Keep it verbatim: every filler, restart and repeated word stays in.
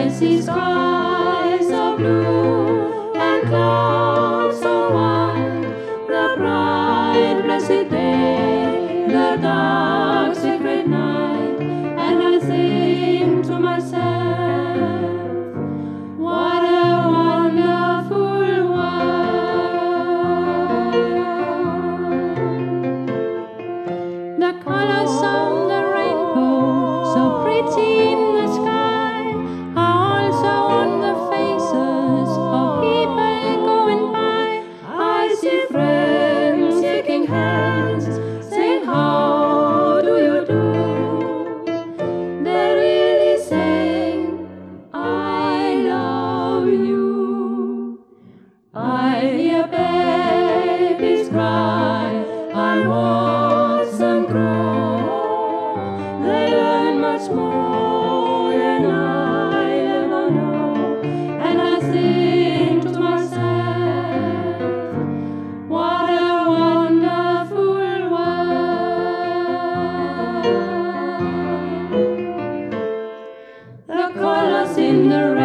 I see skies so blue and clouds so white, the bright blessed day, the dark secret night, and I think to myself, what a wonderful world. The colors of the rainbow, so pretty in the sky, are also on the faces of people going by. I see friends shaking hands, saying, how do you do? They're really saying, I love you. I hear babies cry, I watch them grow. They learn much more than I ever know, and I think to myself, what a wonderful world. The colors in the